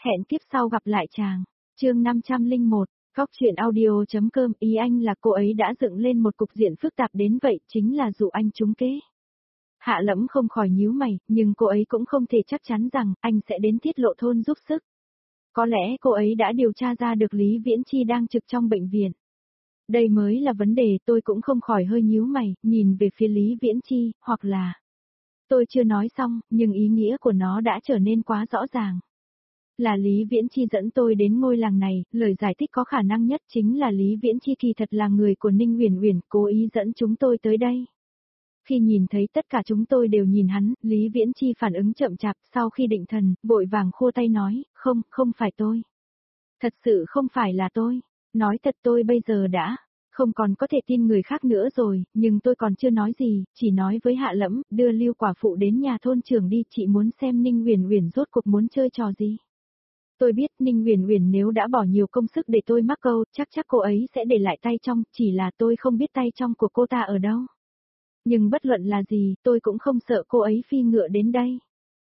Hẹn kiếp sau gặp lại chàng. Chương 501, Góc truyện audio.com. Ý anh là cô ấy đã dựng lên một cục diện phức tạp đến vậy, chính là dụ anh trúng kế. Hạ Lẫm không khỏi nhíu mày, nhưng cô ấy cũng không thể chắc chắn rằng anh sẽ đến Tiết Lộ thôn giúp sức. Có lẽ cô ấy đã điều tra ra được Lý Viễn Chi đang trực trong bệnh viện. Đây mới là vấn đề, tôi cũng không khỏi hơi nhíu mày, nhìn về phía Lý Viễn Chi, hoặc là... Tôi chưa nói xong, nhưng ý nghĩa của nó đã trở nên quá rõ ràng. Là Lý Viễn Chi dẫn tôi đến ngôi làng này, lời giải thích có khả năng nhất chính là Lý Viễn Chi kỳ thật là người của Ninh Uyển Uyển, cố ý dẫn chúng tôi tới đây. Khi nhìn thấy tất cả chúng tôi đều nhìn hắn, Lý Viễn Chi phản ứng chậm chạp, sau khi định thần, vội vàng khua tay nói, không phải tôi. Thật sự không phải là tôi. Nói thật tôi bây giờ đã không còn có thể tin người khác nữa rồi, nhưng tôi còn chưa nói gì, chỉ nói với Hạ Lẫm, đưa Lưu quả phụ đến nhà thôn trưởng đi, chị muốn xem Ninh Uyển Uyển rốt cuộc muốn chơi trò gì. Tôi biết Ninh Uyển Uyển nếu đã bỏ nhiều công sức để tôi mắc câu, chắc cô ấy sẽ để lại tay trong, chỉ là tôi không biết tay trong của cô ta ở đâu. Nhưng bất luận là gì, tôi cũng không sợ cô ấy phi ngựa đến đây.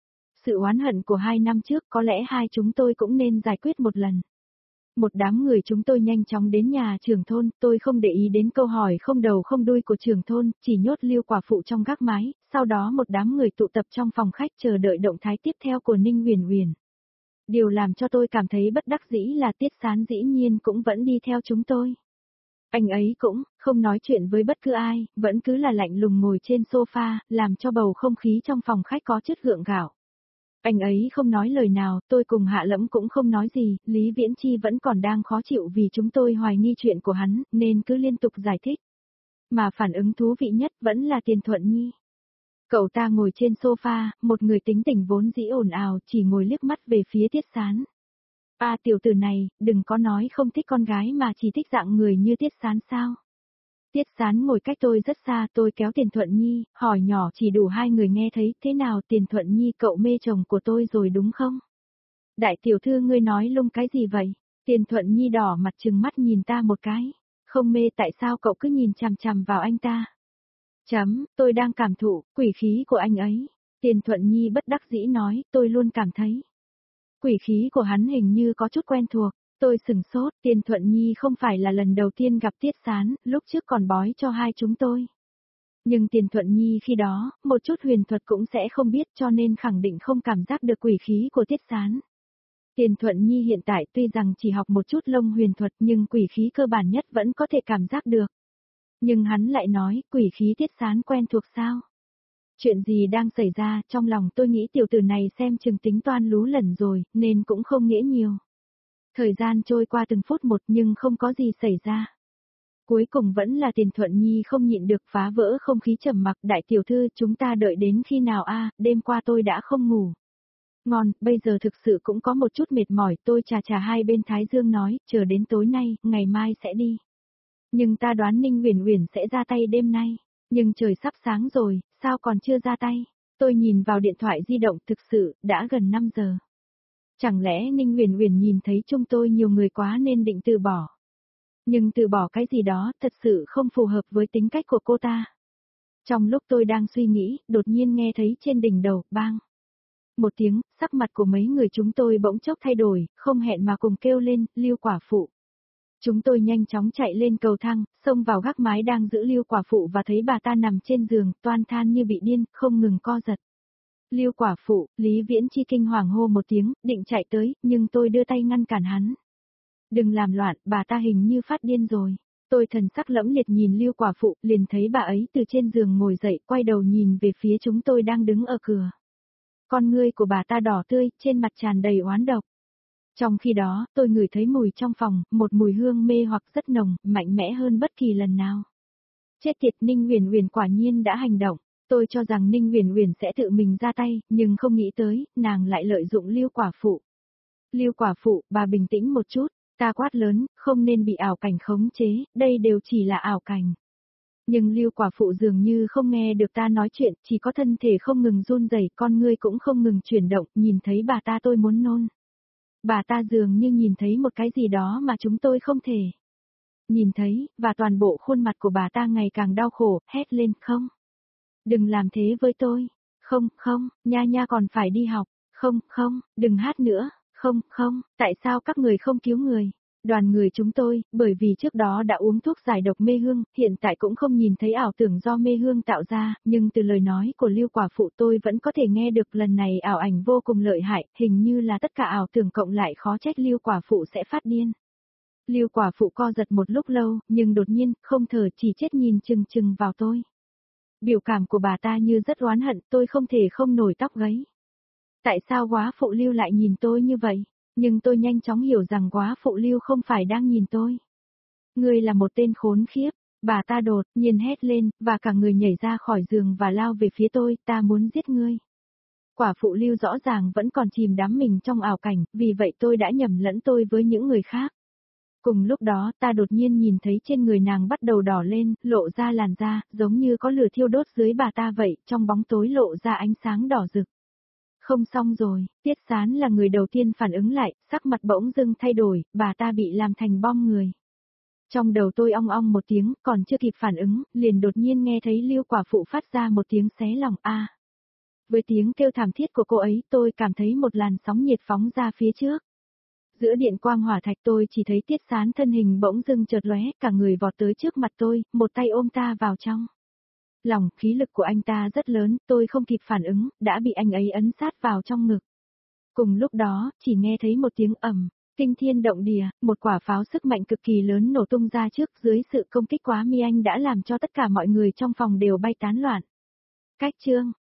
Sự oán hận của 2 năm trước có lẽ hai chúng tôi cũng nên giải quyết một lần. Một đám người chúng tôi nhanh chóng đến nhà trưởng thôn, tôi không để ý đến câu hỏi không đầu không đuôi của trưởng thôn, chỉ nhốt Lưu quả phụ trong gác mái, sau đó một đám người tụ tập trong phòng khách chờ đợi động thái tiếp theo của Ninh Uyển Uyển. Điều làm cho tôi cảm thấy bất đắc dĩ là Tiết Sán dĩ nhiên cũng vẫn đi theo chúng tôi. Anh ấy cũng không nói chuyện với bất cứ ai, vẫn cứ là lạnh lùng ngồi trên sofa, làm cho bầu không khí trong phòng khách có chất gượng gạo. Anh ấy không nói lời nào, tôi cùng Hạ Lẫm cũng không nói gì, Lý Viễn Chi vẫn còn đang khó chịu vì chúng tôi hoài nghi chuyện của hắn, nên cứ liên tục giải thích. Mà phản ứng thú vị nhất vẫn là Tiền Thuận Nhi. Cậu ta ngồi trên sofa, một người tính tình vốn dĩ ồn ào, chỉ ngồi liếc mắt về phía Tiết Sán. Tiểu tử này, đừng có nói không thích con gái mà chỉ thích dạng người như Tiết Sán sao. Tiết Sán ngồi cách tôi rất xa, tôi kéo Tiền Thuận Nhi, hỏi nhỏ chỉ đủ hai người nghe thấy, thế nào Tiền Thuận Nhi cậu mê chồng của tôi rồi đúng không? Đại tiểu thư ngươi nói lung cái gì vậy? Tiền Thuận Nhi đỏ mặt trừng mắt nhìn ta một cái. Không mê tại sao cậu cứ nhìn chằm chằm vào anh ta? Tôi đang cảm thụ, quỷ khí của anh ấy. Tiền Thuận Nhi bất đắc dĩ nói, tôi luôn cảm thấy. Quỷ khí của hắn hình như có chút quen thuộc. Tôi sừng sốt, Tiền Thuận Nhi không phải là lần đầu tiên gặp Tiết Sán, lúc trước còn bói cho hai chúng tôi. Nhưng Tiền Thuận Nhi khi đó, một chút huyền thuật cũng sẽ không biết cho nên khẳng định không cảm giác được quỷ khí của Tiết Sán. Tiền Thuận Nhi hiện tại tuy rằng chỉ học một chút lông huyền thuật nhưng quỷ khí cơ bản nhất vẫn có thể cảm giác được. Nhưng hắn lại nói, quỷ khí Tiết Sán quen thuộc sao? Chuyện gì đang xảy ra, trong lòng tôi nghĩ tiểu tử này xem chừng tính toán lú lẫn rồi, nên cũng không nghĩ nhiều. Thời gian trôi qua từng phút một nhưng không có gì xảy ra. Cuối cùng vẫn là Tiền Thuận Nhi không nhịn được phá vỡ không khí trầm mặc, đại tiểu thư chúng ta đợi đến khi nào đêm qua tôi đã không ngủ. Ngon, bây giờ thực sự cũng có một chút mệt mỏi, tôi chà hai bên thái dương nói, chờ đến tối nay, ngày mai sẽ đi. Nhưng ta đoán Ninh Uyển Uyển sẽ ra tay đêm nay, nhưng trời sắp sáng rồi, sao còn chưa ra tay? Tôi nhìn vào điện thoại di động, thực sự, đã gần 5 giờ. Chẳng lẽ Ninh Uyển Uyển nhìn thấy chúng tôi nhiều người quá nên định từ bỏ. Nhưng từ bỏ cái gì đó thật sự không phù hợp với tính cách của cô ta. Trong lúc tôi đang suy nghĩ, đột nhiên nghe thấy trên đỉnh đầu, bang. Một tiếng, sắc mặt của mấy người chúng tôi bỗng chốc thay đổi, không hẹn mà cùng kêu lên, Lưu quả phụ. Chúng tôi nhanh chóng chạy lên cầu thang, xông vào gác mái đang giữ Lưu quả phụ và thấy bà ta nằm trên giường, toan than như bị điên, không ngừng co giật. Lưu quả phụ, Lý Viễn Chi kinh hoàng hô một tiếng, định chạy tới, nhưng tôi đưa tay ngăn cản hắn. Đừng làm loạn, bà ta hình như phát điên rồi. Tôi thần sắc lẫm liệt nhìn Lưu quả phụ, liền thấy bà ấy từ trên giường ngồi dậy, quay đầu nhìn về phía chúng tôi đang đứng ở cửa. Con ngươi của bà ta đỏ tươi, trên mặt tràn đầy oán độc. Trong khi đó, tôi ngửi thấy mùi trong phòng, một mùi hương mê hoặc rất nồng, mạnh mẽ hơn bất kỳ lần nào. Chết tiệt, Ninh Uyển Uyển quả nhiên đã hành động. Tôi cho rằng Ninh Uyển Uyển sẽ tự mình ra tay, nhưng không nghĩ tới, nàng lại lợi dụng Lưu quả phụ. Lưu quả phụ, bà bình tĩnh một chút, ta quát lớn, không nên bị ảo cảnh khống chế, đây đều chỉ là ảo cảnh. Nhưng Lưu quả phụ dường như không nghe được ta nói chuyện, chỉ có thân thể không ngừng run rẩy, con ngươi cũng không ngừng chuyển động, nhìn thấy bà ta tôi muốn nôn. Bà ta dường như nhìn thấy một cái gì đó mà chúng tôi không thể nhìn thấy, và toàn bộ khuôn mặt của bà ta ngày càng đau khổ, hét lên, không. Đừng làm thế với tôi. Không, nha còn phải đi học. Không, đừng hát nữa. Không, không, tại sao các người không cứu người? Đoàn người chúng tôi, bởi vì trước đó đã uống thuốc giải độc mê hương, hiện tại cũng không nhìn thấy ảo tưởng do mê hương tạo ra, nhưng từ lời nói của Lưu quả phụ tôi vẫn có thể nghe được lần này ảo ảnh vô cùng lợi hại, hình như là tất cả ảo tưởng cộng lại khó trách Lưu quả phụ sẽ phát điên. Lưu quả phụ co giật một lúc lâu, nhưng đột nhiên, không thở chỉ chết nhìn chừng chừng vào tôi. Biểu cảm của bà ta như rất oán hận, tôi không thể không nổi tóc gáy. Tại sao quá phụ Lưu lại nhìn tôi như vậy? Nhưng tôi nhanh chóng hiểu rằng quá phụ Lưu không phải đang nhìn tôi. Ngươi là một tên khốn khiếp, bà ta đột nhiên hét lên, và cả người nhảy ra khỏi giường và lao về phía tôi, ta muốn giết ngươi. Quả phụ Lưu rõ ràng vẫn còn chìm đắm mình trong ảo cảnh, vì vậy tôi đã nhầm lẫn tôi với những người khác. Cùng lúc đó ta đột nhiên nhìn thấy trên người nàng bắt đầu đỏ lên, lộ ra làn da, giống như có lửa thiêu đốt dưới bà ta vậy, trong bóng tối lộ ra ánh sáng đỏ rực. Không xong rồi, Tiết Sán là người đầu tiên phản ứng lại, sắc mặt bỗng dưng thay đổi, bà ta bị làm thành bom người. Trong đầu tôi ong ong một tiếng, còn chưa kịp phản ứng, liền đột nhiên nghe thấy Lưu quả phụ phát ra một tiếng xé lòng a. Với tiếng kêu thảm thiết của cô ấy, tôi cảm thấy một làn sóng nhiệt phóng ra phía trước. Giữa điện quang hỏa thạch tôi chỉ thấy Tiết Sán thân hình bỗng dưng chợt lóe, cả người vọt tới trước mặt tôi, một tay ôm ta vào trong. Lòng khí lực của anh ta rất lớn, tôi không kịp phản ứng, đã bị anh ấy ấn sát vào trong ngực. Cùng lúc đó, chỉ nghe thấy một tiếng ầm, kinh thiên động địa, một quả pháo sức mạnh cực kỳ lớn nổ tung ra trước, dưới sự công kích quá mi anh đã làm cho tất cả mọi người trong phòng đều bay tán loạn. Cách chương